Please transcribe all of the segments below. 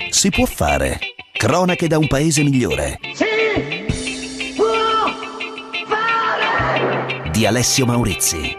Si può fare. Cronache da un paese migliore. Si può fare! Di Alessio Maurizi.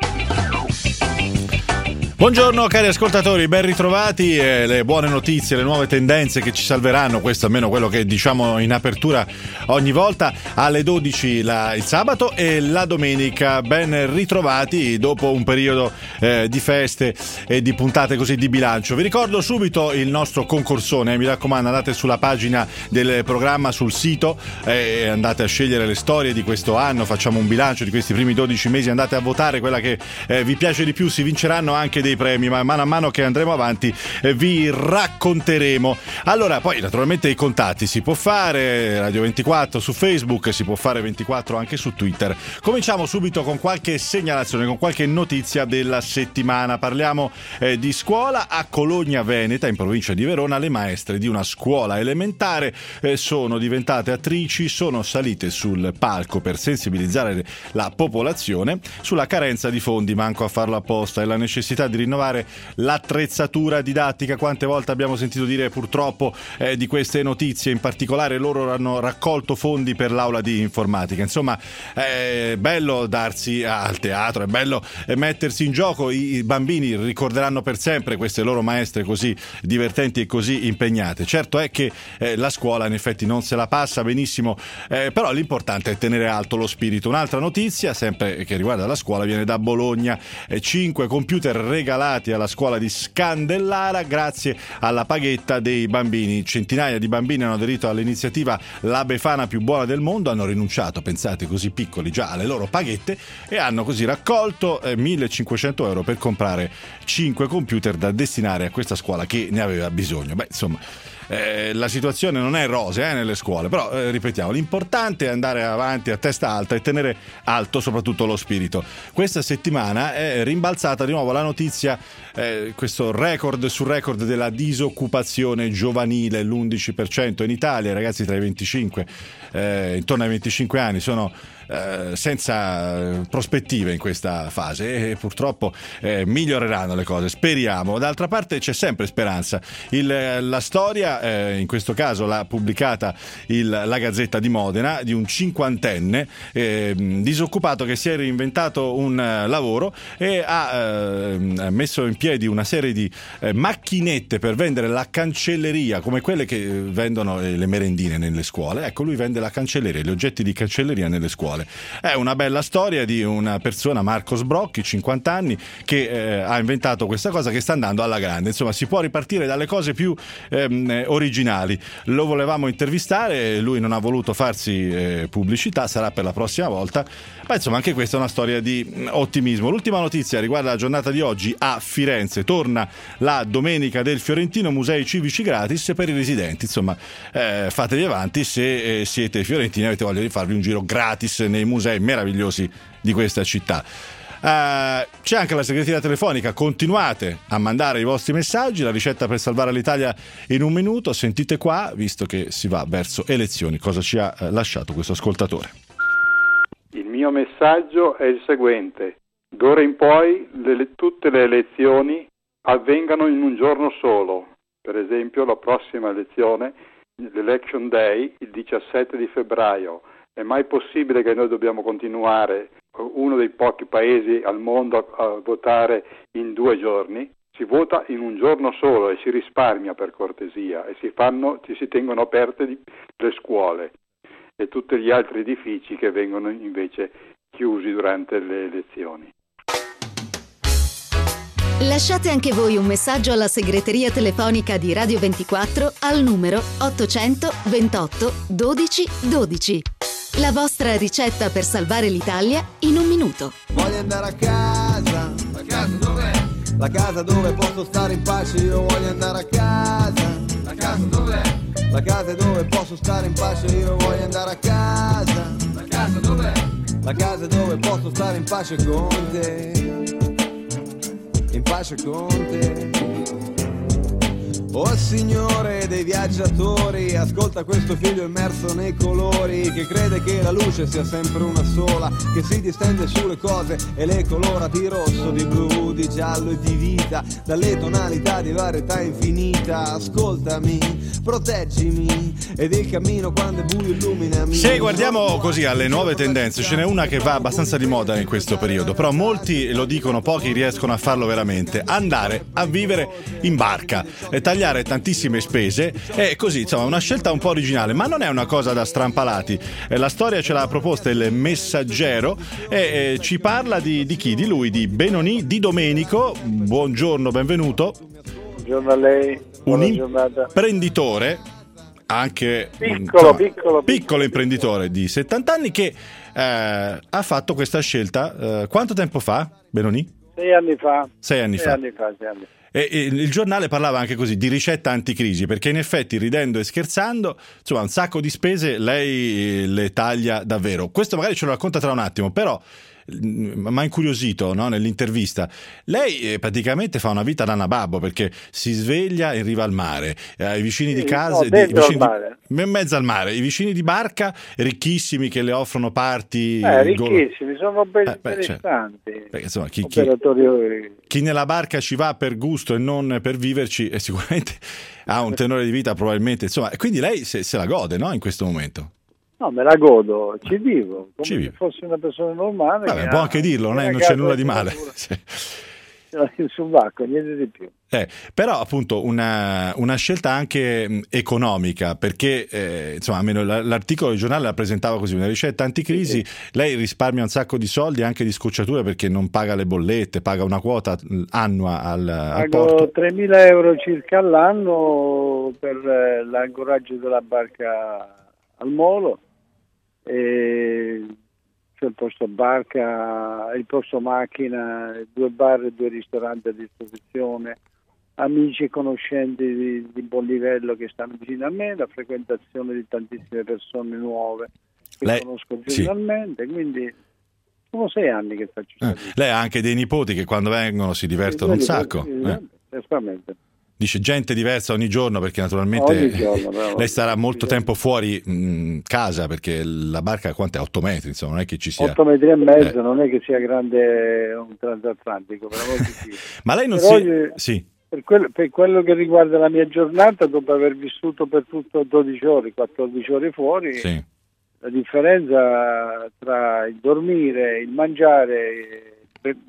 Buongiorno cari ascoltatori, ben ritrovati. Le buone notizie, le nuove tendenze che ci salveranno, questo almeno quello che diciamo in apertura ogni volta, alle 12 il sabato e la domenica. Ben ritrovati dopo un periodo di feste e di puntate così di bilancio. Vi ricordo subito il nostro concorsone, mi raccomando, andate sulla pagina del programma sul sito e andate a scegliere le storie di questo anno, facciamo un bilancio di questi primi 12 mesi, andate a votare quella che vi piace di più, si vinceranno anche dei premi, ma mano a mano che andremo avanti vi racconteremo. Allora, poi naturalmente i contatti si può fare Radio 24 su Facebook, si può fare 24 anche su Twitter. Cominciamo subito con qualche segnalazione, con qualche notizia della settimana. Parliamo di scuola. A Cologna Veneta, in provincia di Verona, le maestre di una scuola elementare sono diventate attrici, sono salite sul palco per sensibilizzare la popolazione sulla carenza di fondi, manco a farlo apposta, e la necessità di rinnovare l'attrezzatura didattica. Quante volte abbiamo sentito dire purtroppo di queste notizie, in particolare loro hanno raccolto fondi per l'aula di informatica. Insomma, è bello darsi al teatro, è bello mettersi in gioco, i bambini ricorderanno per sempre queste loro maestre così divertenti e così impegnate. Certo è che la scuola in effetti non se la passa benissimo, però l'importante è tenere alto lo spirito. Un'altra notizia, sempre che riguarda la scuola, viene da Bologna. 5 computer regalati alla scuola di Scandellara grazie alla paghetta dei bambini. Centinaia di bambini hanno aderito all'iniziativa La Befana più buona del mondo, hanno rinunciato, pensate, così piccoli già, alle loro paghette e hanno così raccolto 1.500 euro per comprare 5 computer da destinare a questa scuola che ne aveva bisogno. Beh, insomma, la situazione non è rosea nelle scuole, però ripetiamo, l'importante è andare avanti a testa alta e tenere alto soprattutto lo spirito. Questa settimana è rimbalzata di nuovo la notizia, questo record su record della disoccupazione giovanile, l'11% in Italia. I ragazzi tra i 25 intorno ai 25 anni sono senza prospettive in questa fase e purtroppo miglioreranno le cose, speriamo. D'altra parte c'è sempre speranza. La storia, in questo caso l'ha pubblicata la Gazzetta di Modena, di un 50enne disoccupato che si è reinventato un lavoro e ha messo in piedi una serie di macchinette per vendere la cancelleria, come quelle che vendono le merendine nelle scuole. Ecco, lui vende la cancelleria, gli oggetti di cancelleria nelle scuole. È una bella storia di una persona, Marco Sbrocchi, 50 anni, che ha inventato questa cosa che sta andando alla grande. Insomma, si può ripartire dalle cose più originali. Lo volevamo intervistare, lui non ha voluto farsi pubblicità, sarà per la prossima volta, ma insomma anche questa è una storia di ottimismo. L'ultima notizia riguarda la giornata di oggi a Firenze. Torna la domenica del Fiorentino, musei civici gratis per i residenti. Insomma, fatevi avanti se siete fiorentini e avete voglia di farvi un giro gratis nei musei meravigliosi di questa città. C'è anche la segreteria telefonica, continuate a mandare i vostri messaggi, la ricetta per salvare l'Italia in un minuto. Sentite qua, visto che si va verso elezioni, cosa ci ha lasciato questo ascoltatore. Il mio messaggio è il seguente: d'ora in poi tutte le elezioni avvengano in un giorno solo. Per esempio la prossima elezione, l'Election Day, il 17 di febbraio. È mai possibile che noi dobbiamo continuare, uno dei pochi paesi al mondo, a votare in 2 giorni? Si vota in un giorno solo e si risparmia, per cortesia, e ci si tengono aperte le scuole e tutti gli altri edifici che vengono invece chiusi durante le elezioni. Lasciate anche voi un messaggio alla segreteria telefonica di Radio 24 al numero 800 28 12 12. La vostra ricetta per salvare l'Italia in un minuto. Voglio andare a casa. La casa dov'è? La casa dove posso stare in pace, io voglio andare a casa. La casa dov'è? La casa dove posso stare in pace, io voglio andare a casa. La casa dov'è? La casa dove posso stare in pace con te. In pace con te. Oh signore dei viaggiatori, ascolta questo figlio immerso nei colori, che crede che la luce sia sempre una sola, che si distende sulle cose e le colora di rosso, di blu, di giallo e di vita, dalle tonalità di varietà infinita. Ascoltami, proteggimi, ed il cammino quando è buio illuminami. Se guardiamo così alle nuove tendenze, ce n'è una che va abbastanza di moda in questo periodo, però molti lo dicono, pochi riescono a farlo veramente: andare a vivere in barca e tagliare tantissime spese, e così, insomma, una scelta un po' originale, ma non è una cosa da strampalati. La storia ce l'ha proposta il Messaggero e ci parla di chi? Di lui, di Benoni Di Domenico. Buongiorno, benvenuto. Buongiorno a lei, buona giornata. Imprenditore, anche piccolo imprenditore di 70 anni che ha fatto questa scelta. Quanto tempo fa, Benoni? 6 anni fa. 6 anni fa. 6 anni fa. E il giornale parlava anche così di ricetta anticrisi, perché in effetti, ridendo e scherzando, insomma, un sacco di spese lei le taglia davvero. Questo magari ce lo racconta tra un attimo, però mi ha incuriosito, no? Nell'intervista lei praticamente fa una vita da nababbo, perché si sveglia in riva al mare, i vicini di casa, in mezzo al mare, i vicini di barca ricchissimi che le offrono party, ricchissimi, sono belli interessanti, perché, insomma, chi nella barca ci va per gusto e non per viverci sicuramente ha un tenore di vita probabilmente, insomma, quindi lei se la gode, no, in questo momento. No, me la godo, ci vivo, come se fossi una persona normale. Vabbè, può anche dirlo, non c'è nulla di male. Il subacqueo, niente di più. Però appunto una scelta anche economica, perché insomma, almeno l'articolo del giornale la presentava così: una ricetta anticrisi. Lei risparmia un sacco di soldi, anche di scocciature, perché non paga le bollette, paga una quota annua al porto. 3.000 euro circa all'anno per l'ancoraggio della barca al molo. C'è il posto barca, il posto macchina, 2 bar e 2 ristoranti a disposizione, amici e conoscenti di buon livello che stanno vicino a me, la frequentazione di tantissime persone nuove che conosco giornalmente, quindi sono 6 anni che faccio servizio. Lei ha anche dei nipoti che quando vengono si divertono un sacco. Esattamente. Dice gente diversa ogni giorno, perché naturalmente lei starà molto tempo fuori casa, perché la barca quanto è? 8 metri, insomma, non è che ci sia 8 metri e mezzo, non è che sia grande un transatlantico, però sì. Ma lei non sì. Per quello che riguarda la mia giornata, dopo aver vissuto per tutto 12 ore, 14 ore fuori, sì. La differenza tra il dormire, il mangiare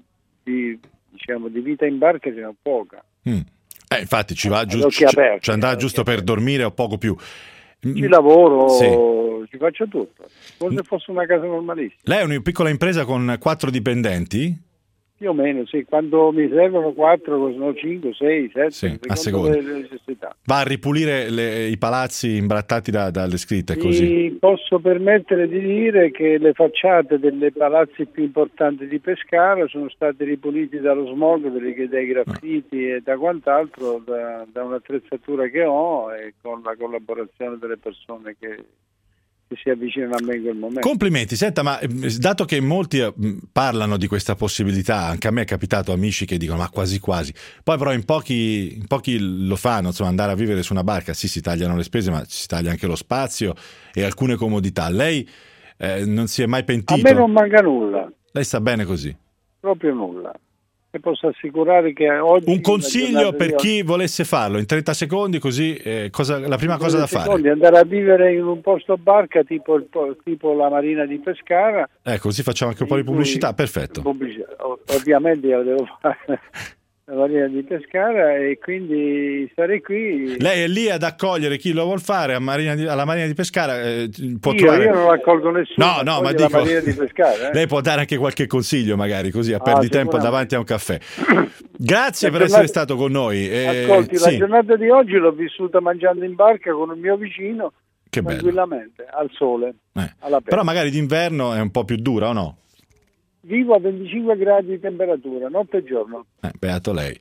di vita in barca è poca. Infatti ci va ci andrà giusto per dormire o poco più. Ci lavoro, ci faccio tutto, come se fosse una casa normalissima. Lei è una piccola impresa con 4 dipendenti? Più o meno, sì. Quando mi servono 4, sono 5, 6, 7, sì, a seconda delle necessità. Va a ripulire i palazzi imbrattati dalle scritte, così. Mi posso permettere di dire che le facciate delle palazzi più importanti di Pescara sono state ripuliti dallo smog, dai graffiti e da quant'altro, da un'attrezzatura che ho, e con la collaborazione delle persone che si avvicinano a me in quel momento. Complimenti. Senta, ma dato che molti parlano di questa possibilità, anche a me è capitato amici che dicono ma quasi quasi, poi però in pochi lo fanno, insomma, andare a vivere su una barca, sì, si tagliano le spese, ma si taglia anche lo spazio e alcune comodità. Lei non si è mai pentito? A me non manca nulla. Lei sta bene così? Proprio nulla. E posso assicurare che oggi... Un consiglio per chi volesse farlo, in 30 secondi, così, la prima cosa da fare? Andare a vivere in un posto barca tipo la Marina di Pescara. Così facciamo anche un po' di pubblicità, perfetto. Ovviamente io devo fare la Marina di Pescara, e quindi stare qui. Lei è lì ad accogliere chi lo vuol fare alla Marina di Pescara. Io non accolgo nessuno. No, ma dico, Marina di Pescara, lei può dare anche qualche consiglio, magari, così perdi tempo davanti a un caffè. Grazie per essere stato con noi. Ascolti, la giornata di oggi l'ho vissuta mangiando in barca con un mio vicino, che tranquillamente, al sole, all'aperto. Però magari d'inverno è un po' più dura, o no? Vivo a 25 gradi di temperatura, notte e giorno. Beato lei.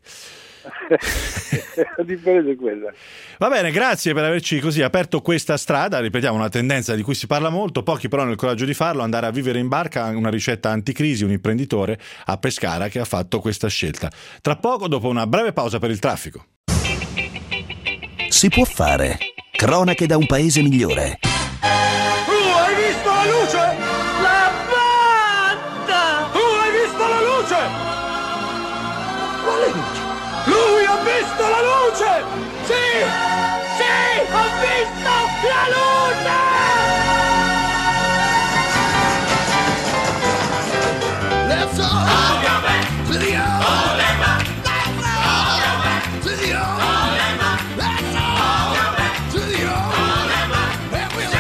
La differenza è quella. Va bene, grazie per averci così aperto questa strada. Ripetiamo, una tendenza di cui si parla molto, pochi però hanno il coraggio di farlo, andare a vivere in barca, una ricetta anticrisi, un imprenditore a Pescara che ha fatto questa scelta. Tra poco, dopo una breve pausa per il traffico. Si può fare. Cronache da un paese migliore. Hai visto la luce? La fatta! Hai visto la luce? Quale luce? Lui ha visto la luce! Sì! Sì! Ho visto la luce! Let's all go back to the old. Let's all go back to the old. Let's all go back to the old. And we'll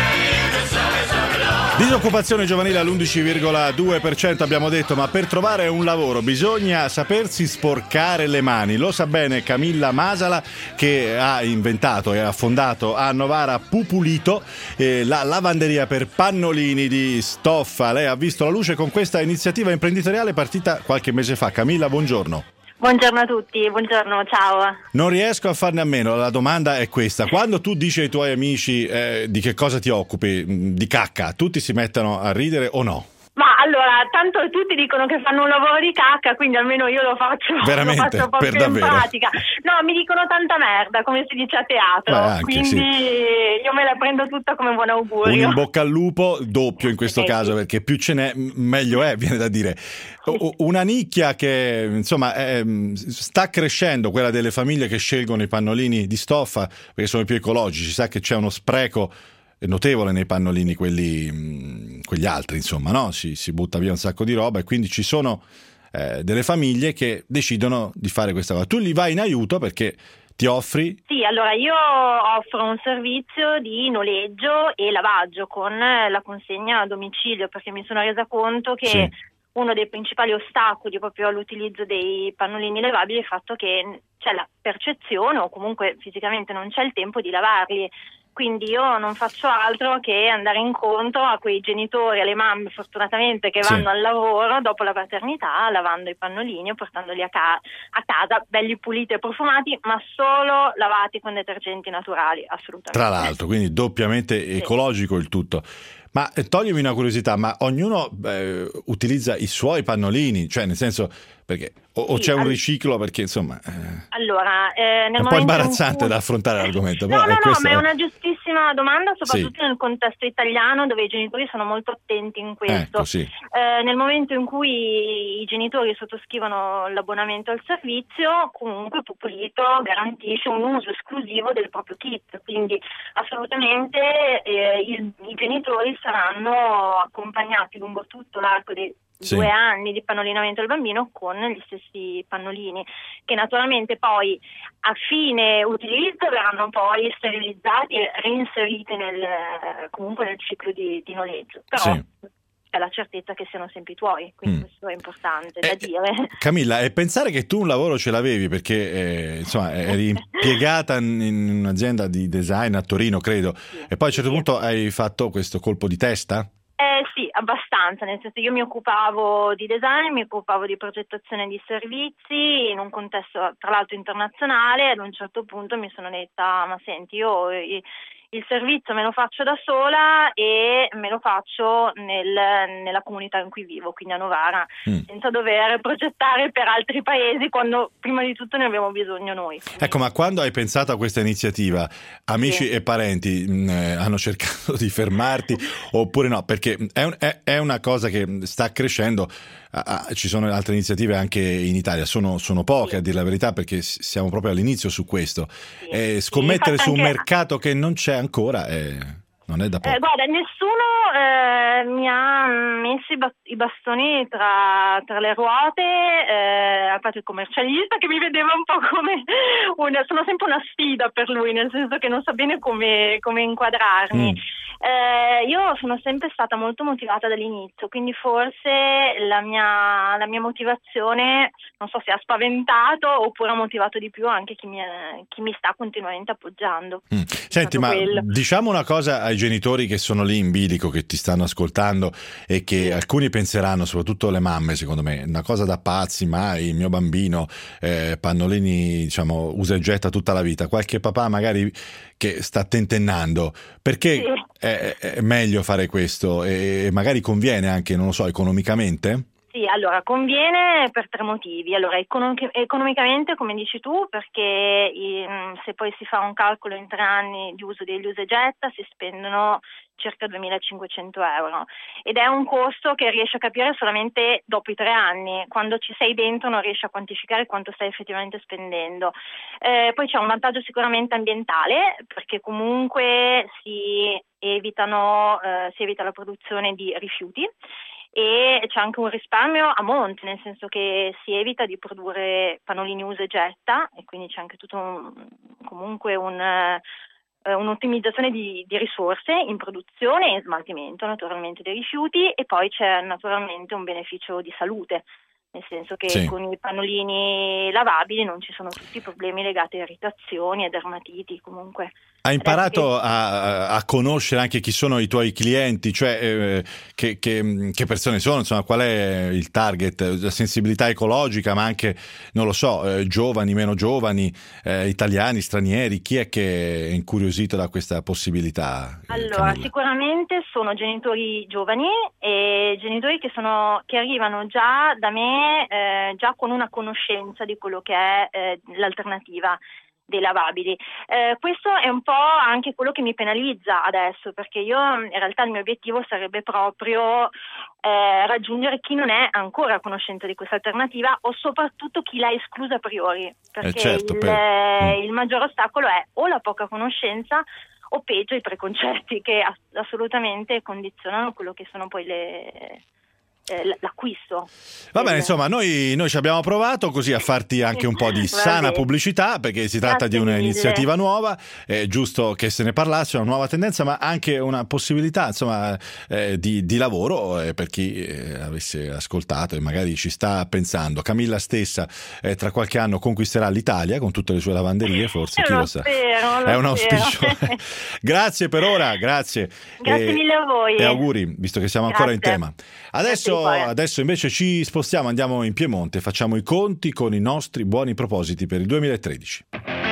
Disoccupazione giovanile all'11,2% abbiamo detto, ma per trovare un lavoro bisogna sapersi sporcare le mani. Lo sa bene Camilla Masala, che ha inventato e ha fondato a Novara Pupulito, la lavanderia per pannolini di stoffa. Lei ha visto la luce con questa iniziativa imprenditoriale partita qualche mese fa. Camilla, buongiorno. Buongiorno a tutti, buongiorno, ciao. Non riesco a farne a meno, la domanda è questa: quando tu dici ai tuoi amici di che cosa ti occupi, di cacca, tutti si mettono a ridere o no? Ma allora, tanto tutti dicono che fanno un lavoro di cacca, quindi almeno io lo faccio, veramente, lo faccio proprio per davvero. in pratica. No, mi dicono tanta merda, come si dice a teatro, anche, quindi sì. Io me la prendo tutta come buon augurio. Un in bocca al lupo doppio in questo caso, sì. perché più ce n'è meglio è, viene da dire. Una nicchia che insomma sta crescendo, quella delle famiglie che scelgono i pannolini di stoffa perché sono più ecologici. Si sa che c'è uno spreco notevole nei pannolini, quegli altri, insomma, no? Si butta via un sacco di roba, e quindi ci sono delle famiglie che decidono di fare questa cosa. Tu gli vai in aiuto perché ti offri? Sì, allora io offro un servizio di noleggio e lavaggio con la consegna a domicilio, perché mi sono resa conto che Sì. uno dei principali ostacoli proprio all'utilizzo dei pannolini lavabili è il fatto che c'è la percezione, o comunque fisicamente non c'è il tempo di lavarli. Quindi io non faccio altro che andare incontro a quei genitori, alle mamme fortunatamente che Sì. vanno al lavoro dopo la paternità, lavando i pannolini o portandoli a casa belli puliti e profumati, ma solo lavati con detergenti naturali, assolutamente. Tra l'altro, quindi doppiamente ecologico il tutto. Ma toglimi una curiosità, ma ognuno utilizza i suoi pannolini, cioè nel senso, perché o Sì, c'è un riciclo, perché insomma Allora, è nel un po' momento imbarazzante in cui... da affrontare l'argomento. No, però no, ma è una giustissima domanda, soprattutto Sì. nel contesto italiano, dove i genitori sono molto attenti in questo. Ecco, sì. Nel momento in cui i genitori sottoscrivono l'abbonamento al servizio, comunque Pupulito garantisce un uso esclusivo del proprio kit, quindi assolutamente i genitori saranno accompagnati lungo tutto l'arco dei Sì. 2 anni di pannolinamento del bambino con gli stessi pannolini, che naturalmente poi a fine utilizzo verranno poi sterilizzati e reinseriti comunque nel ciclo di noleggio, però Sì. è la certezza che siano sempre i tuoi, quindi questo è importante da dire. Camilla, e pensare che tu un lavoro ce l'avevi perché insomma eri impiegata in un'azienda di design a Torino, credo, e poi a un certo punto hai fatto questo colpo di testa? Sì, abbastanza, nel senso io mi occupavo di design, mi occupavo di progettazione di servizi in un contesto tra l'altro internazionale. Ad un certo punto mi sono detta, ma senti, io il servizio me lo faccio da sola e me lo faccio nella comunità in cui vivo, quindi a Novara, senza dover progettare per altri paesi quando prima di tutto ne abbiamo bisogno noi. Ecco, ma quando hai pensato a questa iniziativa, amici Sì. e parenti hanno cercato di fermarti oppure no? Perché è una cosa che sta crescendo. Ci sono altre iniziative anche in Italia, sono poche, Sì. a dire la verità, perché siamo proprio all'inizio su questo. Sì. Scommettere Sì, su un infatti mercato che non c'è ancora non è da poco. Guarda, nessuno mi ha messo i bastoni tra le ruote, a parte il commercialista che mi vedeva un po' come sono sempre una sfida per lui, nel senso che non sa bene come inquadrarmi. Io sono sempre stata molto motivata dall'inizio, quindi forse la mia motivazione, non so se ha spaventato oppure ha motivato di più anche chi mi sta continuamente appoggiando. Senti, ma quello. diciamo una cosa ai genitori che sono lì in bilico, che ti stanno ascoltando e che alcuni penseranno, soprattutto le mamme, secondo me, una cosa da pazzi, mai il mio bambino pannolini, diciamo, usa e getta tutta la vita. Qualche papà magari che sta tentennando, perché Sì. è meglio fare questo e magari conviene anche, non lo so, economicamente? Sì, allora conviene per 3 motivi. Allora, economicamente, come dici tu, perché se poi si fa un calcolo in 3 anni di uso degli usa e getta si spendono circa 2.500 euro ed è un costo che riesci a capire solamente dopo i 3 anni. Quando ci sei dentro non riesci a quantificare quanto stai effettivamente spendendo. Poi c'è un vantaggio sicuramente ambientale, perché comunque si evita la produzione di rifiuti. E c'è anche un risparmio a monte, nel senso che si evita di produrre pannolini usa e getta e quindi c'è anche tutto un'ottimizzazione di risorse in produzione e in smaltimento naturalmente dei rifiuti, e poi c'è naturalmente un beneficio di salute, nel senso che Sì. con i pannolini lavabili non ci sono tutti i problemi legati a irritazioni e dermatiti comunque. Hai imparato Adesso a conoscere anche chi sono i tuoi clienti, cioè che persone sono, insomma, qual è il target, la sensibilità ecologica, ma anche, non lo so, giovani, meno giovani, italiani, stranieri, chi è che è incuriosito da questa possibilità? Allora, Camilla? sicuramente sono genitori giovani e genitori che arrivano già da me già con una conoscenza di quello che è l'alternativa dei lavabili. Questo è un po' anche quello che mi penalizza adesso, perché io in realtà il mio obiettivo sarebbe proprio raggiungere chi non è ancora a conoscenza di questa alternativa, o soprattutto chi l'ha esclusa a priori, perché certo, il maggior ostacolo è o la poca conoscenza o peggio i preconcetti, che assolutamente condizionano quello che sono poi l'acquisto. Va bene, insomma, noi ci abbiamo provato così a farti anche un po' di Va sana bene. pubblicità, perché si tratta Grazie di mille. un'iniziativa nuova, è giusto che se ne parlasse, una nuova tendenza, ma anche una possibilità, insomma, di lavoro per chi avesse ascoltato e magari ci sta pensando. Camilla stessa tra qualche anno conquisterà l'Italia con tutte le sue lavanderie, forse, chi lo sa. È un auspicio. Grazie per ora, grazie. Grazie mille a voi. E auguri, visto che siamo ancora in Grazie. tema. Adesso invece ci spostiamo, andiamo in Piemonte, facciamo i conti con i nostri buoni propositi per il 2013.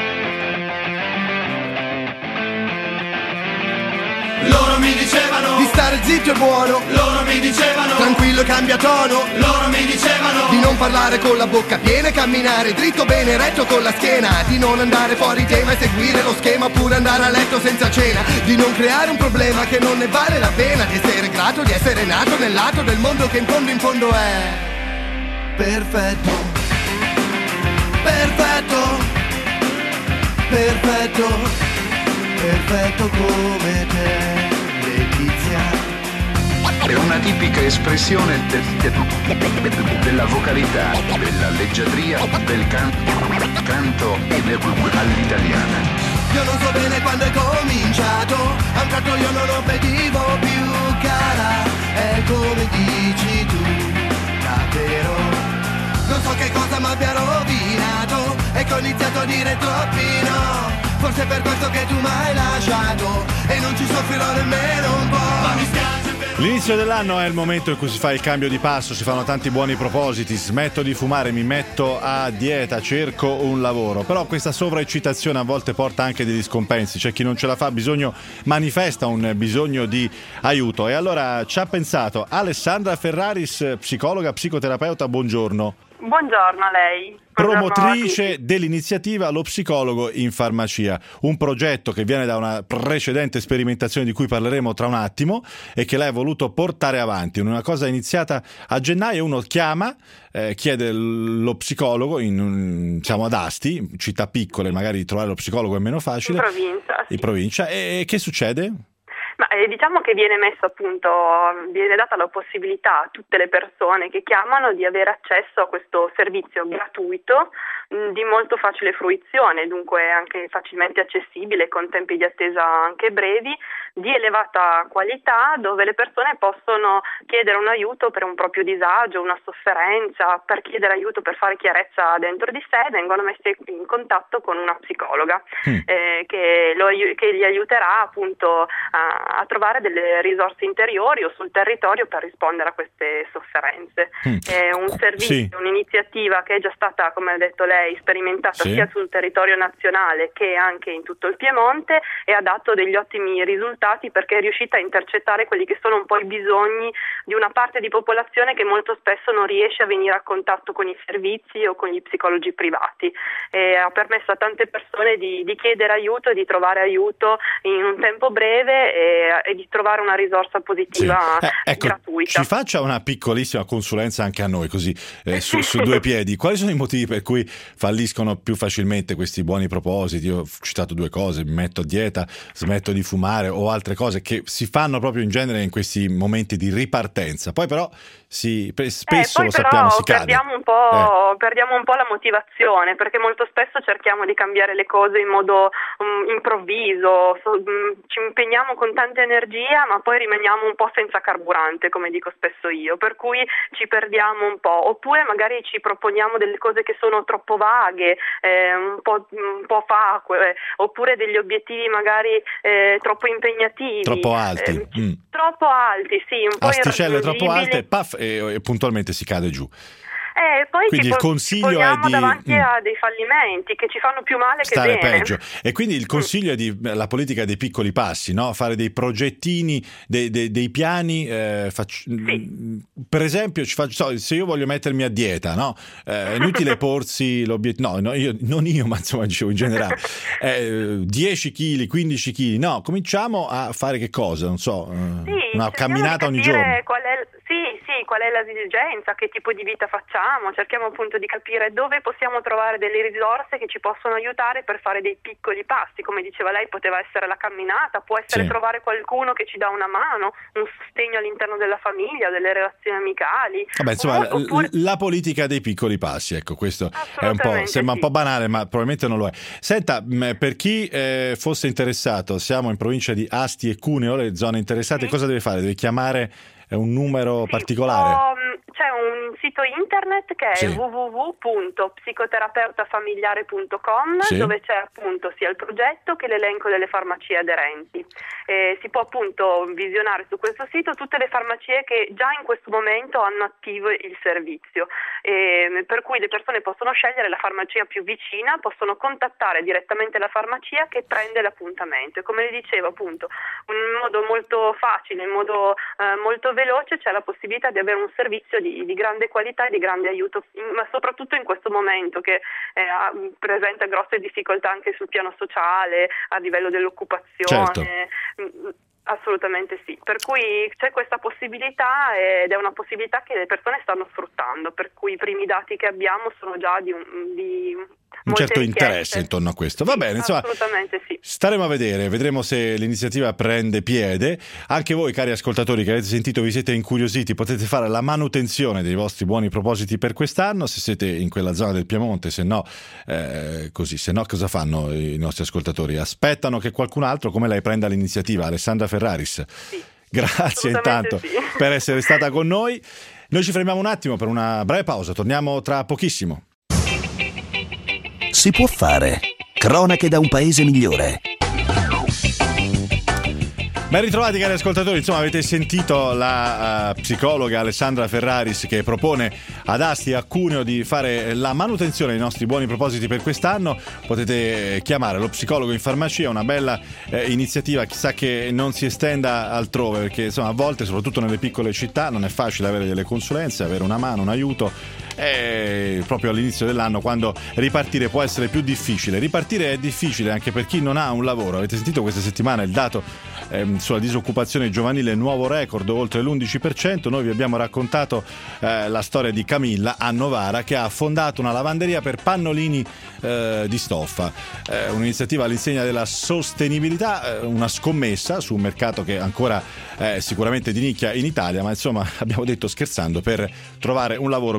Loro mi dicevano di stare zitto e buono. Loro mi dicevano tranquillo e cambia tono. Loro mi dicevano di non parlare con la bocca piena e camminare dritto bene retto con la schiena. Di non andare fuori tema e seguire lo schema, oppure andare a letto senza cena. Di non creare un problema che non ne vale la pena. Di essere grato di essere nato nel lato del mondo che in fondo è perfetto. Perfetto. Perfetto. Perfetto come te, Letizia. È una tipica espressione della vocalità, della leggiadria, del canto all'italiana. Io non so bene quando è cominciato, a un tratto io non obbedivo più, cara, è come dici tu, davvero. Non so che cosa mi abbia rovinato, e che ho iniziato a dire troppi no. Forse è per questo che tu mi hai lasciato, e non ci soffrirò nemmeno un po'. Ma mi spiace per... L'inizio dell'anno è il momento in cui si fa il cambio di passo, si fanno tanti buoni propositi, smetto di fumare, mi metto a dieta, cerco un lavoro, però questa sovraeccitazione a volte porta anche degli scompensi, c'è chi non ce la fa, manifesta un bisogno di aiuto, e allora ci ha pensato Alessandra Ferraris, psicologa, psicoterapeuta, buongiorno. Buongiorno a lei. Promotrice dell'iniziativa Lo Psicologo in Farmacia, un progetto che viene da una precedente sperimentazione di cui parleremo tra un attimo e che lei ha voluto portare avanti. Una cosa iniziata a gennaio, uno chiama, chiede lo psicologo siamo ad Asti, città piccole, magari trovare lo psicologo è meno facile. In provincia, sì. In provincia. E che succede? Ma diciamo che viene data la possibilità a tutte le persone che chiamano di avere accesso a questo servizio gratuito di molto facile fruizione, dunque anche facilmente accessibile, con tempi di attesa anche brevi, di elevata qualità, dove le persone possono chiedere un aiuto per un proprio disagio, una sofferenza, per chiedere aiuto per fare chiarezza dentro di sé, vengono messe in contatto con una psicologa che che li aiuterà appunto a trovare delle risorse interiori o sul territorio per rispondere a queste sofferenze. È un servizio, un'iniziativa che è già stata, come ha detto lei, sperimentata sia sul territorio nazionale che anche in tutto il Piemonte, e ha dato degli ottimi risultati perché è riuscita a intercettare quelli che sono un po' i bisogni di una parte di popolazione che molto spesso non riesce a venire a contatto con i servizi o con gli psicologi privati, e ha permesso a tante persone di chiedere aiuto e di trovare aiuto in un tempo breve e di trovare una risorsa positiva gratuita. Ci faccia una piccolissima consulenza anche a noi, così su due piedi. Quali sono i motivi per cui falliscono più facilmente questi buoni propositi? Io ho citato due cose: mi metto a dieta, smetto di fumare, o altre cose che si fanno proprio in genere in questi momenti di ripartenza. Poi però spesso lo sappiamo, si cade. Perdiamo un po' la motivazione, perché molto spesso cerchiamo di cambiare le cose in modo improvviso, ci impegniamo con tanta energia ma poi rimaniamo un po' senza carburante, come dico spesso io, per cui ci perdiamo un po', oppure magari ci proponiamo delle cose che sono troppo vaghe, un po' facue, oppure degli obiettivi magari troppo impegnativi, troppo alti, sì, un po' asticelle troppo alte, e puntualmente si cade giù. Poi quindi il consiglio è di davanti a dei fallimenti che ci fanno più male che stare bene. peggio, e quindi il consiglio è la politica dei piccoli passi, no? Fare dei progettini, dei piani. Per esempio, se io voglio mettermi a dieta, no? È inutile porsi l'obiettivo. No, non io, ma insomma dicevo in generale 10 kg, 15 kg. No, cominciamo a fare che cosa? Non so, una camminata ogni giorno. Qual è l'esigenza, che tipo di vita facciamo, cerchiamo appunto di capire dove possiamo trovare delle risorse che ci possono aiutare per fare dei piccoli passi, come diceva lei, poteva essere la camminata, può essere trovare qualcuno che ci dà una mano, un sostegno all'interno della famiglia, delle relazioni amicali. Vabbè, insomma, la politica dei piccoli passi, ecco, questo è un po', sembra un po' banale, ma probabilmente non lo è. Senta, per chi fosse interessato, siamo in provincia di Asti e Cuneo, le zone interessate, cosa deve fare? Deve chiamare un numero particolare? C'è un sito internet che è www.psicoterapeutafamiliare.com, dove c'è appunto sia il progetto che l'elenco delle farmacie aderenti. Si può appunto visionare su questo sito tutte le farmacie che già in questo momento hanno attivo il servizio, per cui le persone possono scegliere la farmacia più vicina, possono contattare direttamente la farmacia che prende l'appuntamento, e come le dicevo appunto in modo molto facile, in modo molto veloce c'è la possibilità di avere un servizio di grande qualità e di grande aiuto, ma soprattutto in questo momento che presenta grosse difficoltà anche sul piano sociale, a livello dell'occupazione. Assolutamente sì, per cui c'è questa possibilità ed è una possibilità che le persone stanno sfruttando, per cui i primi dati che abbiamo sono già di un certo interesse intorno a questo. Va bene, insomma, assolutamente sì. Staremo a vedremo se l'iniziativa prende piede. Anche voi, cari ascoltatori, che avete sentito, vi siete incuriositi, potete fare la manutenzione dei vostri buoni propositi per quest'anno, se siete in quella zona del Piemonte. Se no cosa fanno i nostri ascoltatori? Aspettano che qualcun altro come lei prenda l'iniziativa. Alessandra Ferraris, grazie intanto per essere stata con noi. Noi ci fermiamo un attimo per una breve pausa, torniamo tra pochissimo. Si può fare. Cronache da un paese migliore. Ben ritrovati, cari ascoltatori. Insomma, avete sentito la psicologa Alessandra Ferraris, che propone ad Asti e a Cuneo di fare la manutenzione dei nostri buoni propositi per quest'anno. Potete chiamare lo psicologo in farmacia, una bella iniziativa, chissà che non si estenda altrove, perché insomma a volte, soprattutto nelle piccole città, non è facile avere delle consulenze, avere una mano, un aiuto. Proprio all'inizio dell'anno, quando ripartire può essere più difficile. Ripartire è difficile anche per chi non ha un lavoro. Avete sentito questa settimana il dato sulla disoccupazione giovanile, nuovo record, oltre l'11%. Noi vi abbiamo raccontato la storia di Camilla a Novara, che ha fondato una lavanderia per pannolini di stoffa, un'iniziativa all'insegna della sostenibilità, una scommessa su un mercato che ancora è sicuramente di nicchia in Italia, ma insomma, abbiamo detto scherzando, per trovare un lavoro bisogna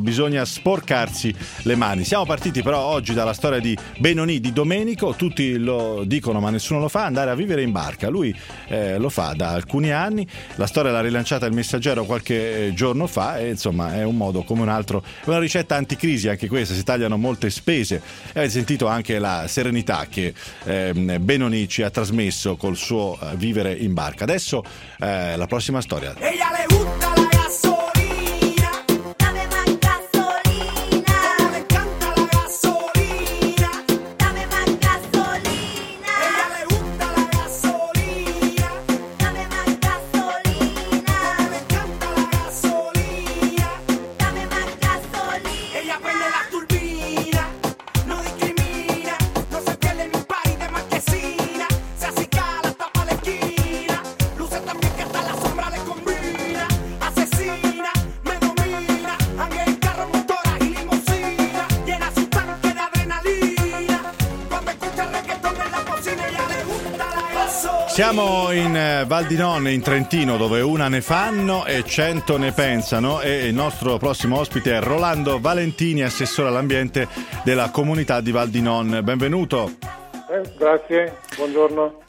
sporcarsi le mani. Siamo partiti però oggi dalla storia di Benoni, di Domenico. Tutti lo dicono ma nessuno lo fa, andare a vivere in barca. Lui lo fa da alcuni anni, la storia l'ha rilanciata il Messaggero qualche giorno fa e insomma è un modo come un altro, una ricetta anticrisi anche questa, si tagliano molte spese. E avete sentito anche la serenità che Benoni ci ha trasmesso col suo vivere in barca. Adesso la prossima storia. Ella le gusta la gasolina, dame más gasolina. Le encanta la gasolina, dame más gasolina. Ella le gusta la gasolina, dame más gasolina. Le encanta la gasolina, dame más gasolina. Ella prende la turbina, no discrimina, no se pierde en un país de marquesina. Se acicala, tapa la esquina, luce también que hasta la sombra le combina. Asesina, me domina, anga en carro, motora y limusina. Llena su tanque de adrenalina, cuando escucha el reggaetón en la cocina. Ella le gusta la gasolina. Siamo in Val di Non, in Trentino, dove una ne fanno e 100 ne pensano, e il nostro prossimo ospite è Rolando Valentini, assessore all'ambiente della comunità di Val di Non. Benvenuto. Grazie, buongiorno.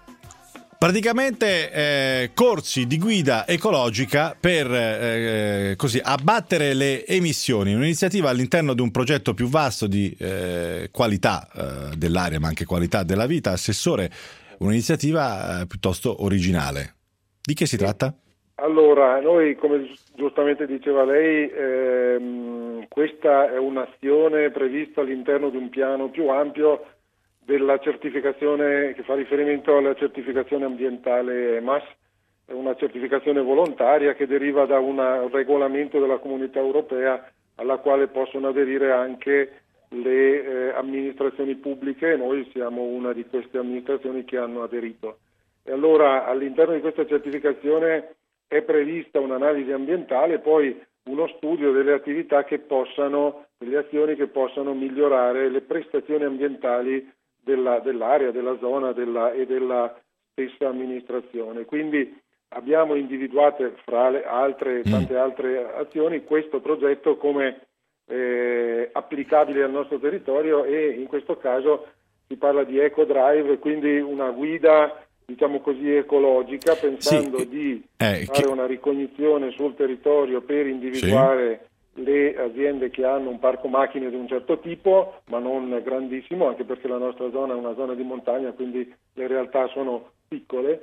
Praticamente corsi di guida ecologica per così abbattere le emissioni, un'iniziativa all'interno di un progetto più vasto di qualità dell'aria ma anche qualità della vita. Assessore, un'iniziativa piuttosto originale. Di che si tratta? Allora, noi, come giustamente diceva lei, questa è un'azione prevista all'interno di un piano più ampio della certificazione, che fa riferimento alla certificazione ambientale EMAS. È una certificazione volontaria che deriva da un regolamento della Comunità Europea alla quale possono aderire anche le amministrazioni pubbliche, e noi siamo una di queste amministrazioni che hanno aderito. E allora all'interno di questa certificazione è prevista un'analisi ambientale e poi uno studio delle attività che possano, delle azioni che possano migliorare le prestazioni ambientali dell'area, della zona e della stessa amministrazione. Quindi abbiamo individuato fra le tante altre azioni questo progetto come applicabile al nostro territorio, e in questo caso si parla di Eco Drive, quindi una guida, diciamo così, ecologica, pensando di fare una ricognizione sul territorio per individuare le aziende che hanno un parco macchine di un certo tipo, ma non grandissimo, anche perché la nostra zona è una zona di montagna, quindi le realtà sono piccole,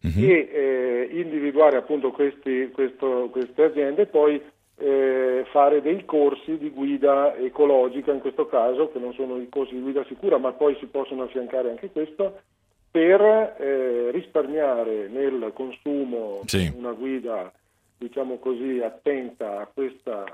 e individuare appunto queste aziende, poi fare dei corsi di guida ecologica, in questo caso, che non sono i corsi di guida sicura, ma poi si possono affiancare anche questo, per risparmiare nel consumo, una guida, diciamo così, attenta a questa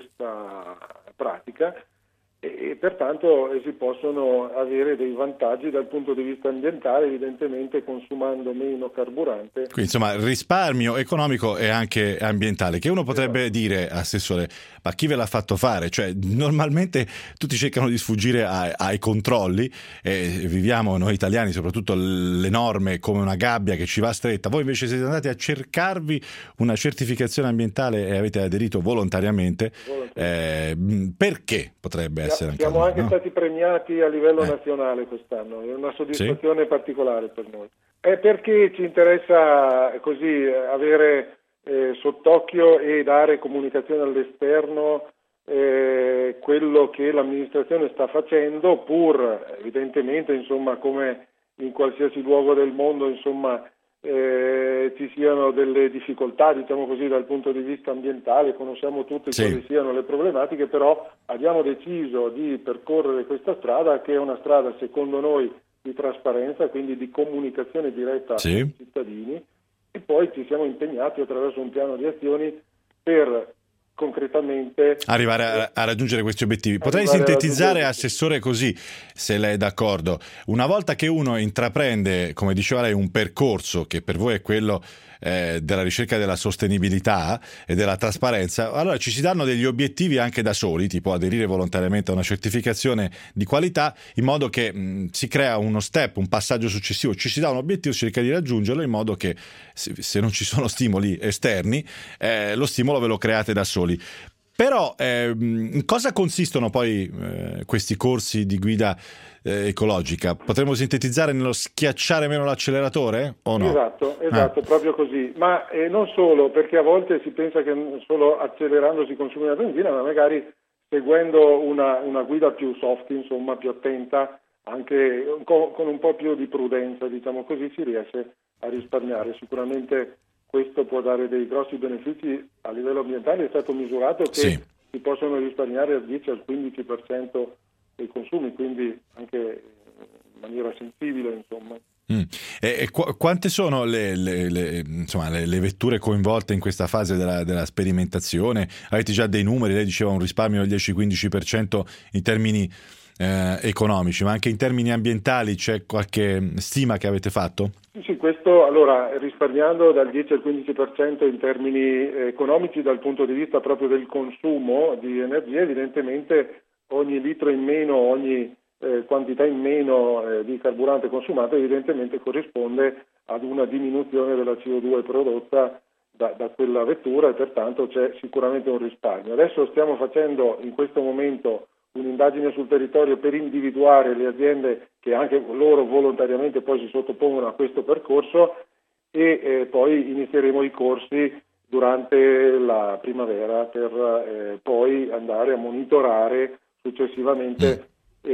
pratica, e pertanto si possono avere dei vantaggi dal punto di vista ambientale, evidentemente consumando meno carburante. Quindi insomma risparmio economico e anche ambientale, che uno potrebbe dire, assessore, ma chi ve l'ha fatto fare? Cioè normalmente tutti cercano di sfuggire ai controlli, e viviamo noi italiani soprattutto le norme come una gabbia che ci va stretta. Voi invece siete andati a cercarvi una certificazione ambientale e avete aderito volontariamente. Perché potrebbe essere? Siamo anche stati premiati a livello nazionale quest'anno, è una soddisfazione particolare per noi. È perché ci interessa così avere sott'occhio e dare comunicazione all'esterno quello che l'amministrazione sta facendo, pur evidentemente, insomma, come in qualsiasi luogo del mondo, insomma, ci siano delle difficoltà, diciamo così, dal punto di vista ambientale. Conosciamo tutti quali siano le problematiche, però abbiamo deciso di percorrere questa strada, che è una strada, secondo noi, di trasparenza, quindi di comunicazione diretta ai cittadini, e poi ci siamo impegnati attraverso un piano di azioni per concretamente arrivare a raggiungere questi obiettivi. Potrei sintetizzare, assessore, così, se lei è d'accordo: una volta che uno intraprende, come diceva lei, un percorso che per voi è quello della ricerca della sostenibilità e della trasparenza, allora ci si danno degli obiettivi anche da soli, tipo aderire volontariamente a una certificazione di qualità, in modo che si crea uno step, un passaggio successivo, ci si dà un obiettivo, si cerca di raggiungerlo, in modo che se non ci sono stimoli esterni, lo stimolo ve lo create da soli. Però in cosa consistono poi questi corsi di guida ecologica? Potremmo sintetizzare nello schiacciare meno l'acceleratore o no? Esatto, proprio così. Ma non solo, perché a volte si pensa che solo accelerando si consumi la benzina, ma magari seguendo una guida più soft, insomma, più attenta, anche con un po' più di prudenza, diciamo così, si riesce a risparmiare. Sicuramente questo può dare dei grossi benefici a livello ambientale. È stato misurato che si possono risparmiare al 10 al 15% dei consumi, quindi anche in maniera sensibile, insomma. Quante sono le vetture coinvolte in questa fase della sperimentazione? Avete già dei numeri? Lei diceva un risparmio del 10-15% in termini economici, ma anche in termini ambientali c'è qualche stima che avete fatto? Sì, questo allora risparmiando dal 10 al 15% in termini economici dal punto di vista proprio del consumo di energia, evidentemente ogni litro in meno, ogni quantità in meno di carburante consumato evidentemente corrisponde ad una diminuzione della CO2 prodotta da quella vettura e pertanto c'è sicuramente un risparmio. Adesso stiamo facendo in questo momento un'indagine sul territorio per individuare le aziende che anche loro volontariamente poi si sottopongono a questo percorso e poi inizieremo i corsi durante la primavera per poi andare a monitorare successivamente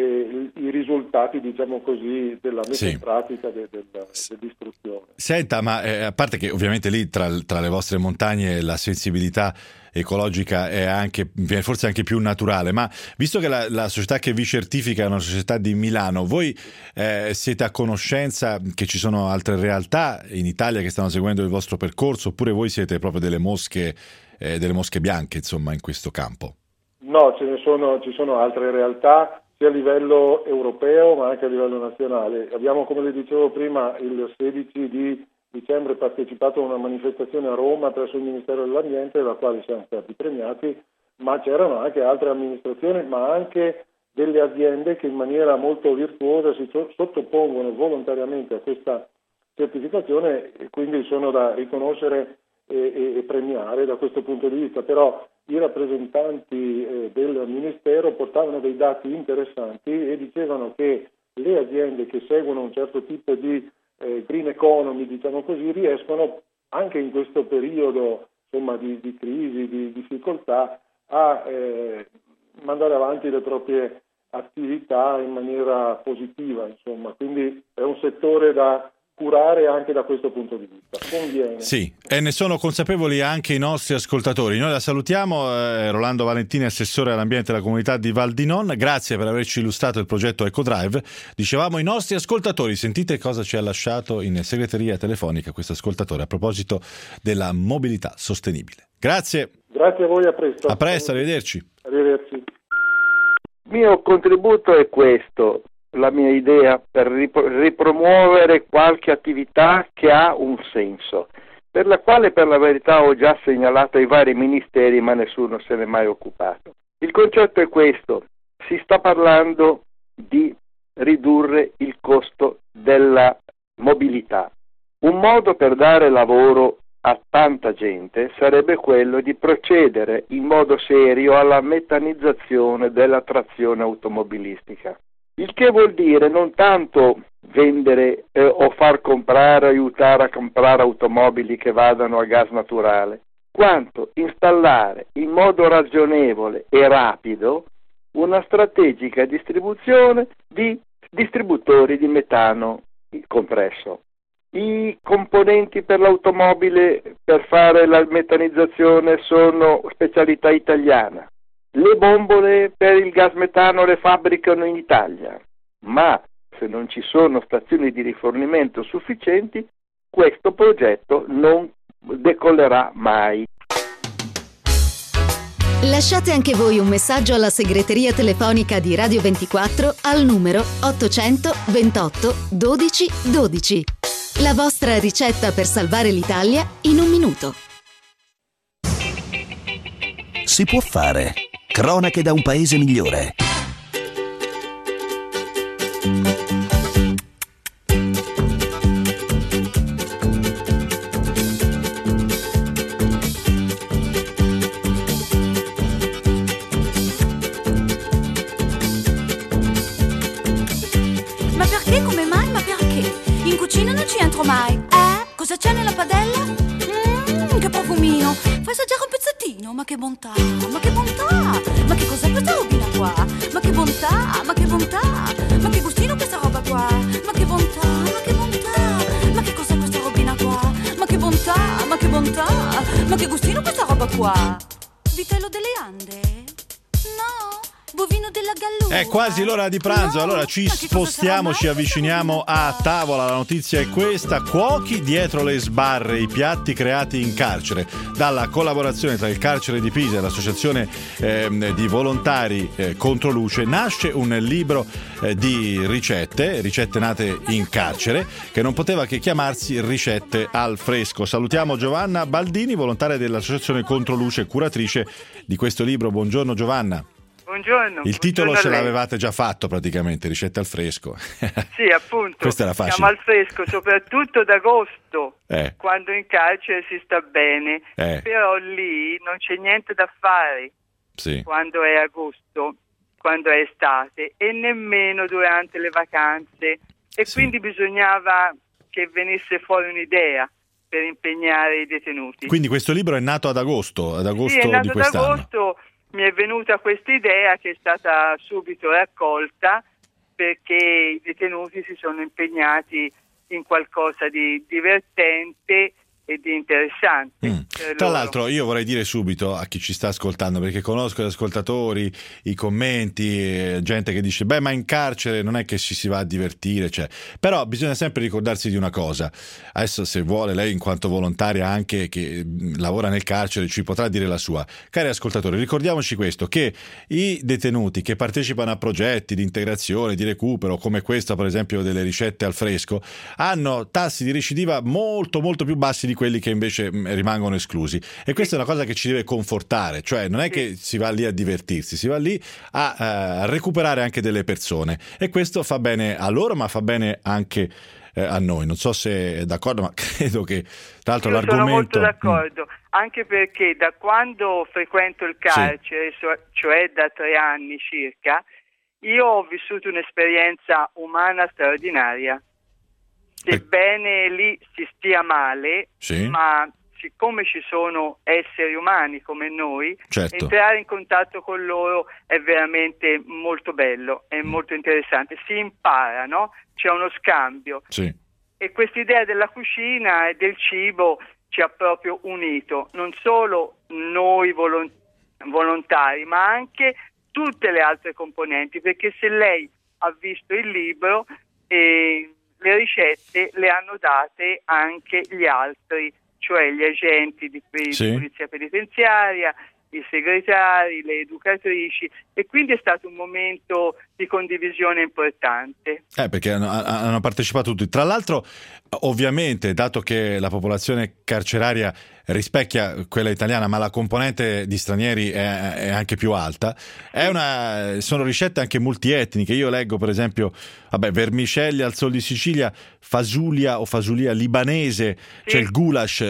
i risultati, diciamo così, della messa in pratica dell'istruzione. Senta, ma a parte che ovviamente lì tra le vostre montagne la sensibilità ecologica è forse anche più naturale, ma visto che la società che vi certifica è una società di Milano, voi siete a conoscenza che ci sono altre realtà in Italia che stanno seguendo il vostro percorso, oppure voi siete proprio delle mosche bianche, insomma, in questo campo? No, ci sono altre realtà sia a livello europeo ma anche a livello nazionale. Abbiamo, come le dicevo prima, il 16 di dicembre partecipato a una manifestazione a Roma presso il Ministero dell'Ambiente, dalla quale siamo stati premiati, ma c'erano anche altre amministrazioni, ma anche delle aziende che in maniera molto virtuosa si sottopongono volontariamente a questa certificazione e quindi sono da riconoscere e premiare da questo punto di vista. Però i rappresentanti del Ministero portavano dei dati interessanti e dicevano che le aziende che seguono un certo tipo di green economy, diciamo così, riescono anche in questo periodo, insomma, di crisi, di difficoltà a mandare avanti le proprie attività in maniera positiva, insomma. Quindi è un settore da curare anche da questo punto di vista. Conviene. Sì, e ne sono consapevoli anche i nostri ascoltatori. Noi la salutiamo, Rolando Valentini, assessore all'ambiente della comunità di Val di Non. Grazie per averci illustrato il progetto EcoDrive. Dicevamo i nostri ascoltatori, sentite cosa ci ha lasciato in segreteria telefonica questo ascoltatore a proposito della mobilità sostenibile. Grazie. Grazie a voi, a presto. A presto, arrivederci. Arrivederci. Il mio contributo è questo. La mia idea per ripromuovere qualche attività che ha un senso, per la quale per la verità ho già segnalato ai vari ministeri ma nessuno se ne è mai occupato. Il concetto è questo: si sta parlando di ridurre il costo della mobilità. Un modo per dare lavoro a tanta gente sarebbe quello di procedere in modo serio alla metanizzazione della trazione automobilistica. Il che vuol dire non tanto vendere o far comprare, aiutare a comprare automobili che vadano a gas naturale, quanto installare in modo ragionevole e rapido una strategica distribuzione di distributori di metano compresso. I componenti per l'automobile per fare la metanizzazione sono specialità italiana. Le bombole per il gas metano le fabbricano in Italia, ma se non ci sono stazioni di rifornimento sufficienti, questo progetto non decollerà mai. Lasciate anche voi un messaggio alla segreteria telefonica di Radio 24 al numero 800 28 12 12. La vostra ricetta per salvare l'Italia in un minuto. Si può fare. Cronache da un paese migliore. Cosa c'è nella padella? Che profumino. Fai assaggiare un pezzettino. Ma che bontà, ma che bontà. Ma che cos'è questa robina qua? Ma che bontà, ma che bontà. Ma che gustino questa roba qua? Ma che bontà, ma che bontà. Ma che cos'è questa robina qua? Ma che bontà, ma che bontà. Ma che gustino questa roba qua? Vitello delle Ande? No, bovino della Gallura. È quasi l'ora di pranzo, No, allora ci ma che cosa spostiamo, sarà ci mai avviciniamo a tavola. La notizia è questa: cuochi dietro le sbarre, i piatti creati in carcere. Dalla collaborazione tra il carcere di Pisa e l'associazione di volontari Controluce nasce un libro di ricette nate in carcere, che non poteva che chiamarsi Ricette al fresco. Salutiamo Giovanna Baldini, volontaria dell'associazione Controluce, curatrice di questo libro. Buongiorno Giovanna. Buongiorno. Il titolo ce Buongiorno a lei. l'avevate già fatto praticamente, Ricette al fresco. Sì, appunto. Questa era facile. Siamo al fresco, soprattutto d'agosto, Eh. quando in carcere si sta bene. Però lì non c'è niente da fare Sì. quando è agosto, quando è estate, e nemmeno durante le vacanze. E quindi bisognava che venisse fuori un'idea per impegnare i detenuti. Quindi questo libro è nato ad agosto Sì, è nato di ad quest'anno. agosto. Mi è venuta questa idea che è stata subito raccolta, perché i detenuti si sono impegnati in qualcosa di divertente e di interessante. per Tra loro. l'altro io vorrei dire subito a chi ci sta ascoltando, perché conosco gli ascoltatori, i commenti, gente che dice ma in carcere non è che ci si va a divertire, cioè. Però bisogna sempre ricordarsi di una cosa. Adesso, se vuole, lei in quanto volontaria anche che lavora nel carcere ci potrà dire la sua. Cari ascoltatori, ricordiamoci questo, che i detenuti che partecipano a progetti di integrazione, di recupero, come questo per esempio delle ricette al fresco, hanno tassi di recidiva molto molto più bassi di quelli che invece rimangono esclusi, e questa è una cosa che ci deve confortare, cioè non è che si va lì a divertirsi, si va lì a recuperare anche delle persone, e questo fa bene a loro ma fa bene anche a noi. Non so se è d'accordo, ma credo che tra l'altro Io l'argomento sono molto d'accordo, anche perché da quando frequento il carcere, cioè da 3 anni circa, io ho vissuto un'esperienza umana straordinaria. Sebbene lì si stia male, ma siccome ci sono esseri umani come noi, certo, entrare in contatto con loro è veramente molto bello, è molto interessante, si impara, no? C'è uno scambio. Sì. E quest'idea della cucina e del cibo ci ha proprio unito, non solo noi volontari, ma anche tutte le altre componenti, perché se lei ha visto il libro, le ricette le hanno date anche gli altri, cioè gli agenti di polizia penitenziaria, i segretari, le educatrici, e quindi è stato un momento di condivisione importante. Perché hanno partecipato tutti. Tra l'altro, ovviamente, dato che la popolazione carceraria rispecchia quella italiana, ma la componente di stranieri è anche più alta, sono ricette anche multietniche. Io leggo, per esempio, vermicelli al sol di Sicilia, fasulia o fasulia libanese, c'è il goulash,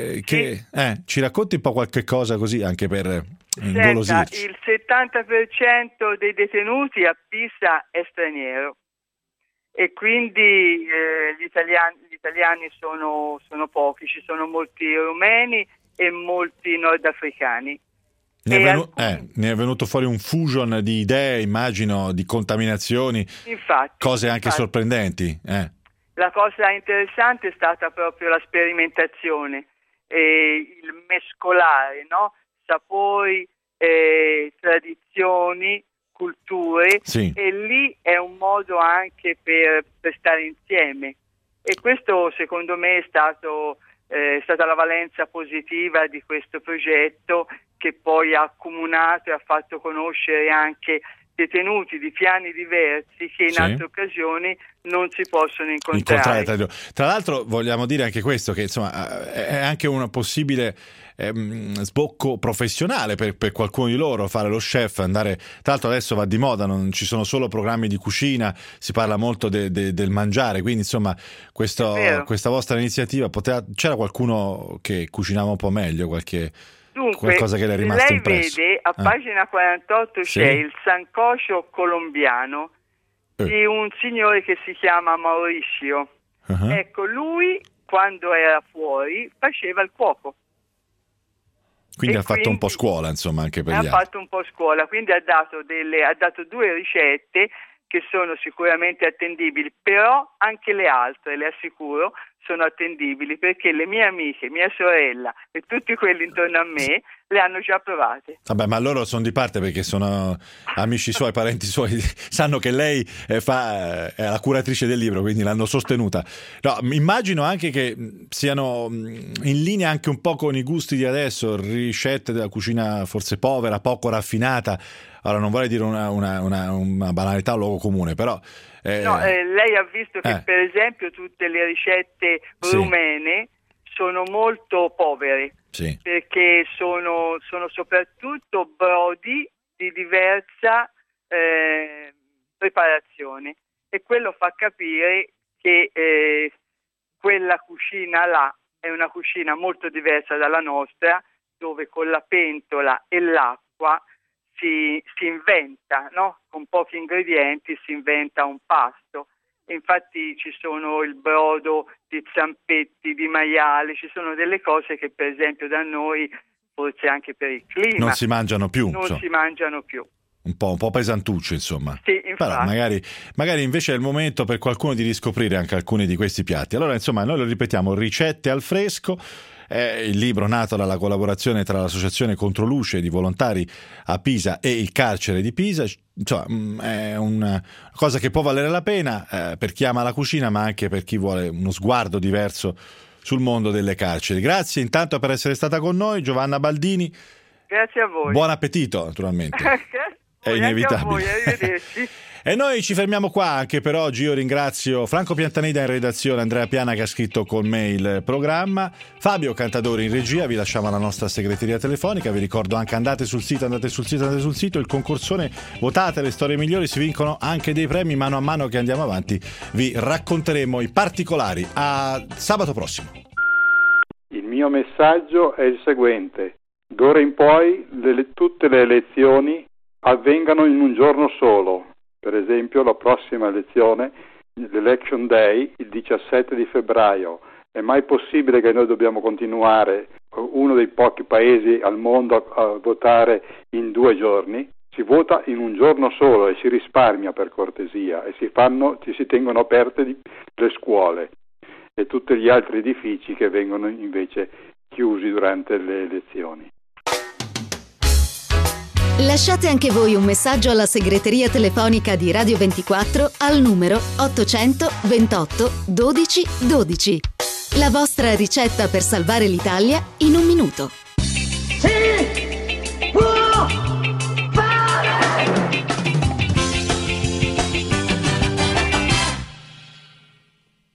ci racconti un po' qualche cosa così anche per ingolosirci? Il 70% dei detenuti a Pisa è straniero, e quindi gli italiani sono pochi, ci sono molti rumeni e molti nordafricani. Ne è venuto fuori un fusion di idee, immagino, di contaminazioni, cose anche sorprendenti. La cosa interessante è stata proprio la sperimentazione, il mescolare, no? Sapori, tradizioni, culture, e lì è un modo anche per stare insieme, e questo secondo me è stata la valenza positiva di questo progetto, che poi ha accomunato e ha fatto conoscere anche detenuti di piani diversi che in altre occasioni non si possono incontrare. Tra l'altro vogliamo dire anche questo, che insomma è anche un possibile sbocco professionale per qualcuno di loro, fare lo chef, andare. Tra l'altro adesso va di moda, non ci sono solo programmi di cucina, si parla molto del mangiare, quindi insomma questa vostra iniziativa c'era qualcuno che cucinava un po' meglio, qualcosa che le è rimasto impresso? Lei vede a pagina 48 c'è il sancocho colombiano di un signore che si chiama Mauricio. Ecco, lui quando era fuori faceva il cuoco. Quindi ha fatto un po' scuola, insomma, anche per gli altri. Ha fatto un po' scuola, quindi ha dato 2 ricette che sono sicuramente attendibili, però anche le altre, le assicuro, sono attendibili, perché le mie amiche, mia sorella e tutti quelli intorno a me le hanno già provate. Vabbè, ma loro sono di parte perché sono amici suoi, parenti suoi, sanno che lei è la curatrice del libro, quindi l'hanno sostenuta. No, immagino anche che siano in linea anche un po' con i gusti di adesso, ricette della cucina forse povera, poco raffinata. Ora non vorrei dire una banalità o luogo comune, però... lei ha visto che per esempio tutte le ricette rumene sono molto povere, perché sono soprattutto brodi di diversa preparazione, e quello fa capire che quella cucina là è una cucina molto diversa dalla nostra, dove con la pentola e l'acqua si inventa, no? Con pochi ingredienti si inventa un pasto. Infatti ci sono il brodo di zampetti, di maiale, ci sono delle cose che per esempio da noi, forse anche per il clima, non si mangiano più. Si mangiano più. Un po' pesantucce, insomma. Sì, infatti. Però magari invece è il momento per qualcuno di riscoprire anche alcuni di questi piatti. Allora, insomma, noi lo ripetiamo: ricette al fresco. È il libro nato dalla collaborazione tra l'Associazione Controluce di volontari a Pisa e il carcere di Pisa. Insomma, è una cosa che può valere la pena per chi ama la cucina, ma anche per chi vuole uno sguardo diverso sul mondo delle carceri. Grazie intanto per essere stata con noi, Giovanna Baldini. Grazie a voi. Buon appetito, naturalmente. È inevitabile. Anche a voi, arrivederci. E noi ci fermiamo qua anche per oggi. Io ringrazio Franco Piantanida in redazione, Andrea Piana che ha scritto con me il programma, Fabio Cantadori in regia. Vi lasciamo alla nostra segreteria telefonica. Vi ricordo anche andate sul sito, il concorsone, votate le storie migliori, si vincono anche dei premi. Mano a mano che andiamo avanti vi racconteremo i particolari. A sabato prossimo. Il mio messaggio è il seguente: d'ora in poi tutte le elezioni avvengano in un giorno solo. Per esempio la prossima elezione, l'Election Day, il 17 di febbraio. È mai possibile che noi dobbiamo continuare, uno dei pochi paesi al mondo, a votare in 2 giorni? Si vota in un giorno solo e si risparmia, per cortesia, e si tengono aperte le scuole e tutti gli altri edifici che vengono invece chiusi durante le elezioni. Lasciate anche voi un messaggio alla segreteria telefonica di Radio 24 al numero 800 28 12 12. La vostra ricetta per salvare l'Italia in un minuto. Sì!